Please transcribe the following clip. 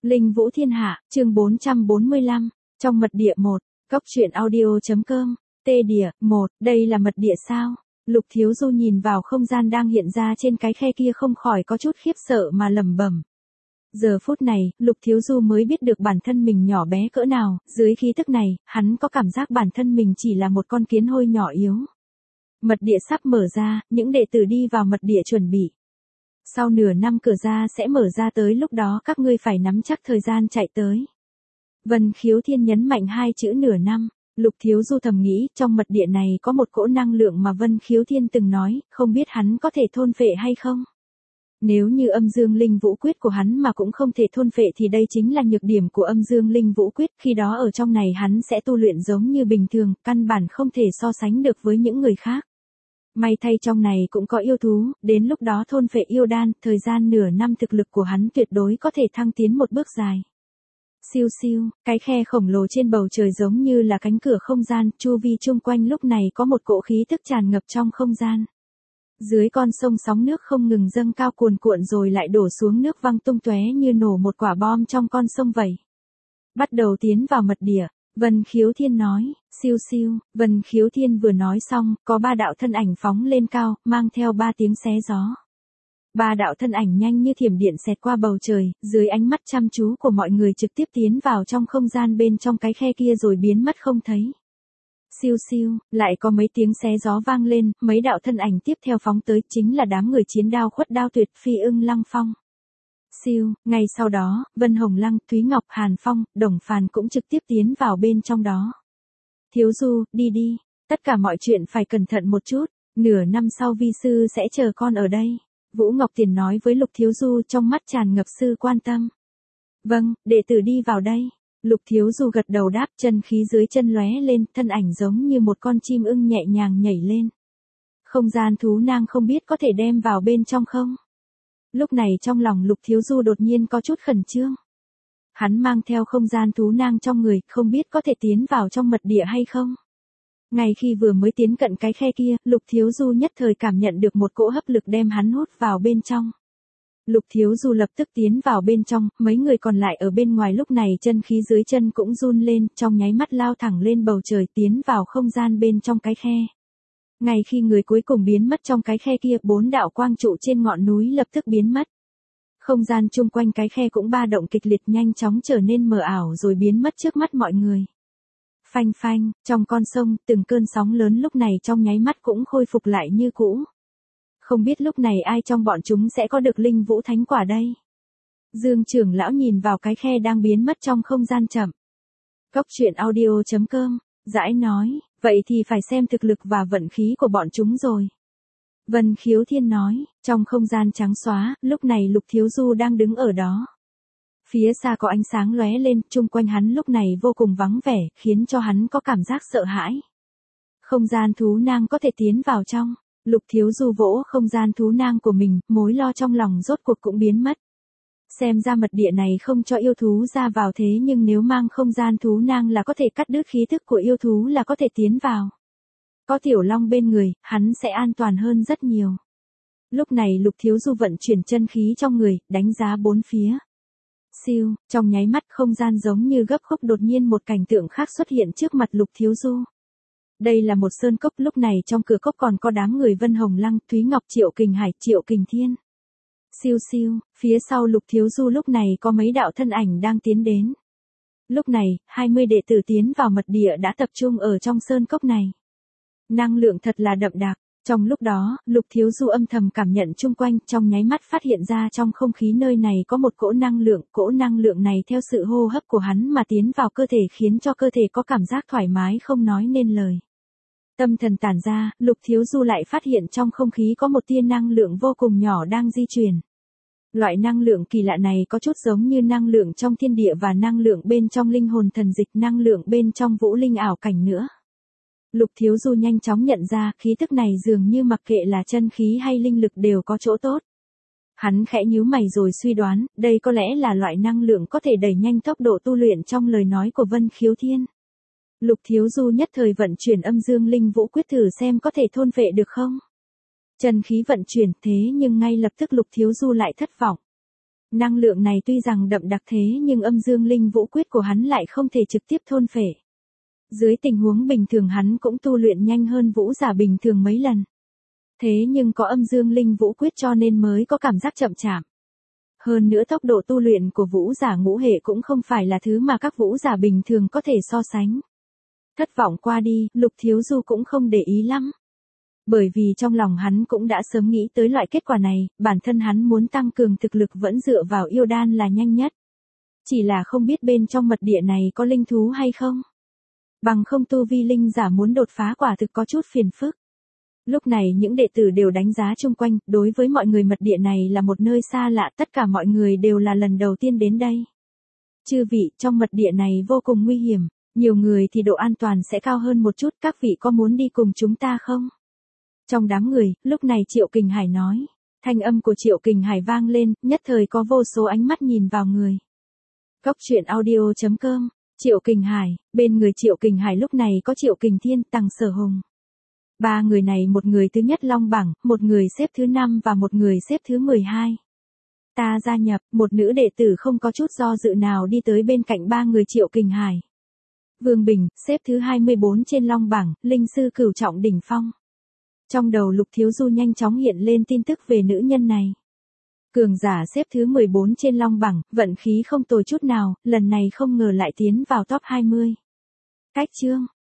Linh Vũ Thiên Hạ, chương 445, trong mật địa 1, Cóc truyện audio.com, tê địa, 1, đây là mật địa sao? Lục Thiếu Du nhìn vào không gian đang hiện ra trên cái khe kia không khỏi có chút khiếp sợ mà lẩm bẩm. Giờ phút này, Lục Thiếu Du mới biết được bản thân mình nhỏ bé cỡ nào, dưới khí tức này, hắn có cảm giác bản thân mình chỉ là một con kiến hôi nhỏ yếu. Mật địa sắp mở ra, những đệ tử đi vào mật địa chuẩn bị. Sau nửa năm cửa ra sẽ mở ra, tới lúc đó các ngươi phải nắm chắc thời gian chạy tới. Vân Khiếu Thiên nhấn mạnh hai chữ nửa năm. Lục Thiếu Du thầm nghĩ, trong mật địa này có một cỗ năng lượng mà Vân Khiếu Thiên từng nói, không biết hắn có thể thôn phệ hay không? Nếu như âm dương linh vũ quyết của hắn mà cũng không thể thôn phệ thì đây chính là nhược điểm của âm dương linh vũ quyết, khi đó ở trong này hắn sẽ tu luyện giống như bình thường, căn bản không thể so sánh được với những người khác. May thay trong này cũng có yêu thú, đến lúc đó thôn phệ yêu đan, thời gian nửa năm thực lực của hắn tuyệt đối có thể thăng tiến một bước dài. Siêu siêu, cái khe khổng lồ trên bầu trời giống như là cánh cửa không gian, chu vi chung quanh lúc này có một cỗ khí tức tràn ngập trong không gian. Dưới con sông sóng nước không ngừng dâng cao cuồn cuộn rồi lại đổ xuống, nước văng tung tóe như nổ một quả bom trong con sông vậy. Bắt đầu tiến vào mật địa, Vân Khiếu Thiên nói, siêu siêu, Vân Khiếu Thiên vừa nói xong, có ba đạo thân ảnh phóng lên cao, mang theo ba tiếng xé gió. Ba đạo thân ảnh nhanh như thiểm điện xẹt qua bầu trời, dưới ánh mắt chăm chú của mọi người trực tiếp tiến vào trong không gian bên trong cái khe kia rồi biến mất không thấy. Siêu siêu, lại có mấy tiếng xé gió vang lên, mấy đạo thân ảnh tiếp theo phóng tới, chính là đám người chiến đao khuất đao tuyệt, Phi Ưng Lăng Phong. Siêu, ngay sau đó, Vân Hồng Lăng, Thúy Ngọc, Hàn Phong, Đồng Phàn cũng trực tiếp tiến vào bên trong đó. Thiếu Du, đi đi, tất cả mọi chuyện phải cẩn thận một chút, nửa năm sau vi sư sẽ chờ con ở đây. Vũ Ngọc Tiền nói với Lục Thiếu Du, trong mắt tràn ngập sự quan tâm. Vâng, đệ tử đi vào đây. Lục Thiếu Du gật đầu đáp, chân khí dưới chân lóe lên, thân ảnh giống như một con chim ưng nhẹ nhàng nhảy lên. Không gian thú nang không biết có thể đem vào bên trong không? Lúc này trong lòng Lục Thiếu Du đột nhiên có chút khẩn trương. Hắn mang theo không gian thú nang trong người, không biết có thể tiến vào trong mật địa hay không? Ngay khi vừa mới tiến cận cái khe kia, Lục Thiếu Du nhất thời cảm nhận được một cỗ hấp lực đem hắn hút vào bên trong. Lục Thiếu Du lập tức tiến vào bên trong, mấy người còn lại ở bên ngoài lúc này chân khí dưới chân cũng run lên, trong nháy mắt lao thẳng lên bầu trời tiến vào không gian bên trong cái khe. Ngay khi người cuối cùng biến mất trong cái khe kia, bốn đạo quang trụ trên ngọn núi lập tức biến mất. Không gian chung quanh cái khe cũng ba động kịch liệt nhanh chóng trở nên mờ ảo rồi biến mất trước mắt mọi người. Phanh phanh, trong con sông, từng cơn sóng lớn lúc này trong nháy mắt cũng khôi phục lại như cũ. Không biết lúc này ai trong bọn chúng sẽ có được linh vũ thánh quả đây? Dương trưởng lão nhìn vào cái khe đang biến mất trong không gian chậm. Cóc truyện audio.com, Dãi nói, vậy thì phải xem thực lực và vận khí của bọn chúng rồi. Vân Khiếu Thiên nói, trong không gian trắng xóa, lúc này Lục Thiếu Du đang đứng ở đó. Phía xa có ánh sáng lóe lên, chung quanh hắn lúc này vô cùng vắng vẻ, khiến cho hắn có cảm giác sợ hãi. Không gian thú nang có thể tiến vào trong. Lục Thiếu Du vỗ không gian thú nang của mình, mối lo trong lòng rốt cuộc cũng biến mất. Xem ra mật địa này không cho yêu thú ra vào, thế nhưng nếu mang không gian thú nang là có thể cắt đứt khí thức của yêu thú là có thể tiến vào. Có Tiểu Long bên người, hắn sẽ an toàn hơn rất nhiều. Lúc này Lục Thiếu Du vận chuyển chân khí trong người, đánh giá bốn phía. Siêu, trong nháy mắt không gian giống như gấp khúc, đột nhiên một cảnh tượng khác xuất hiện trước mặt Lục Thiếu Du. Đây là một sơn cốc, lúc này trong cửa cốc còn có đám người Vân Hồng Lăng, Thúy Ngọc, Triệu Kình Hải, Triệu Kình Thiên. Siêu siêu, phía sau Lục Thiếu Du lúc này có mấy đạo thân ảnh đang tiến đến. Lúc này, 20 đệ tử tiến vào mật địa đã tập trung ở trong sơn cốc này. Năng lượng thật là đậm đặc. Trong lúc đó, Lục Thiếu Du âm thầm cảm nhận chung quanh, trong nháy mắt phát hiện ra trong không khí nơi này có một cỗ năng lượng này theo sự hô hấp của hắn mà tiến vào cơ thể, khiến cho cơ thể có cảm giác thoải mái không nói nên lời. Tâm thần tản ra, Lục Thiếu Du lại phát hiện trong không khí có một tia năng lượng vô cùng nhỏ đang di chuyển. Loại năng lượng kỳ lạ này có chút giống như năng lượng trong thiên địa và năng lượng bên trong linh hồn thần dịch, năng lượng bên trong vũ linh ảo cảnh nữa. Lục Thiếu Du nhanh chóng nhận ra, khí tức này dường như mặc kệ là chân khí hay linh lực đều có chỗ tốt. Hắn khẽ nhíu mày rồi suy đoán, đây có lẽ là loại năng lượng có thể đẩy nhanh tốc độ tu luyện trong lời nói của Vân Khiếu Thiên. Lục Thiếu Du nhất thời vận chuyển âm dương linh vũ quyết thử xem có thể thôn phệ được không. Chân khí vận chuyển, thế nhưng ngay lập tức Lục Thiếu Du lại thất vọng. Năng lượng này tuy rằng đậm đặc thế nhưng âm dương linh vũ quyết của hắn lại không thể trực tiếp thôn phệ. Dưới tình huống bình thường hắn cũng tu luyện nhanh hơn vũ giả bình thường mấy lần. Thế nhưng có âm dương linh vũ quyết cho nên mới có cảm giác chậm chạp. Hơn nữa tốc độ tu luyện của vũ giả ngũ hệ cũng không phải là thứ mà các vũ giả bình thường có thể so sánh. Thất vọng qua đi, Lục Thiếu Du cũng không để ý lắm. Bởi vì trong lòng hắn cũng đã sớm nghĩ tới loại kết quả này, bản thân hắn muốn tăng cường thực lực vẫn dựa vào yêu đan là nhanh nhất. Chỉ là không biết bên trong mật địa này có linh thú hay không. Bằng không tu vi linh giả muốn đột phá quả thực có chút phiền phức. Lúc này những đệ tử đều đánh giá chung quanh, đối với mọi người mật địa này là một nơi xa lạ, tất cả mọi người đều là lần đầu tiên đến đây. Chư vị, trong mật địa này vô cùng nguy hiểm, nhiều người thì độ an toàn sẽ cao hơn một chút, các vị có muốn đi cùng chúng ta không? Trong đám người, lúc này Triệu Kình Hải nói, thanh âm của Triệu Kình Hải vang lên, nhất thời có vô số ánh mắt nhìn vào người. Cốc truyện audio.com, Triệu Kình Hải, bên người Triệu Kình Hải lúc này có Triệu Kình Thiên, Tằng Sở Hùng. Ba người này, một người thứ nhất long bảng, một người xếp thứ 5 và một người xếp thứ 12. Ta gia nhập, một nữ đệ tử không có chút do dự nào đi tới bên cạnh ba người Triệu Kình Hải. Vương Bình, xếp thứ 24 trên long bảng, linh sư cửu trọng đỉnh phong. Trong đầu Lục Thiếu Du nhanh chóng hiện lên tin tức về nữ nhân này. Cường giả xếp thứ 14 trên long bảng, vận khí không tồi chút nào, lần này không ngờ lại tiến vào top 20. Cách chương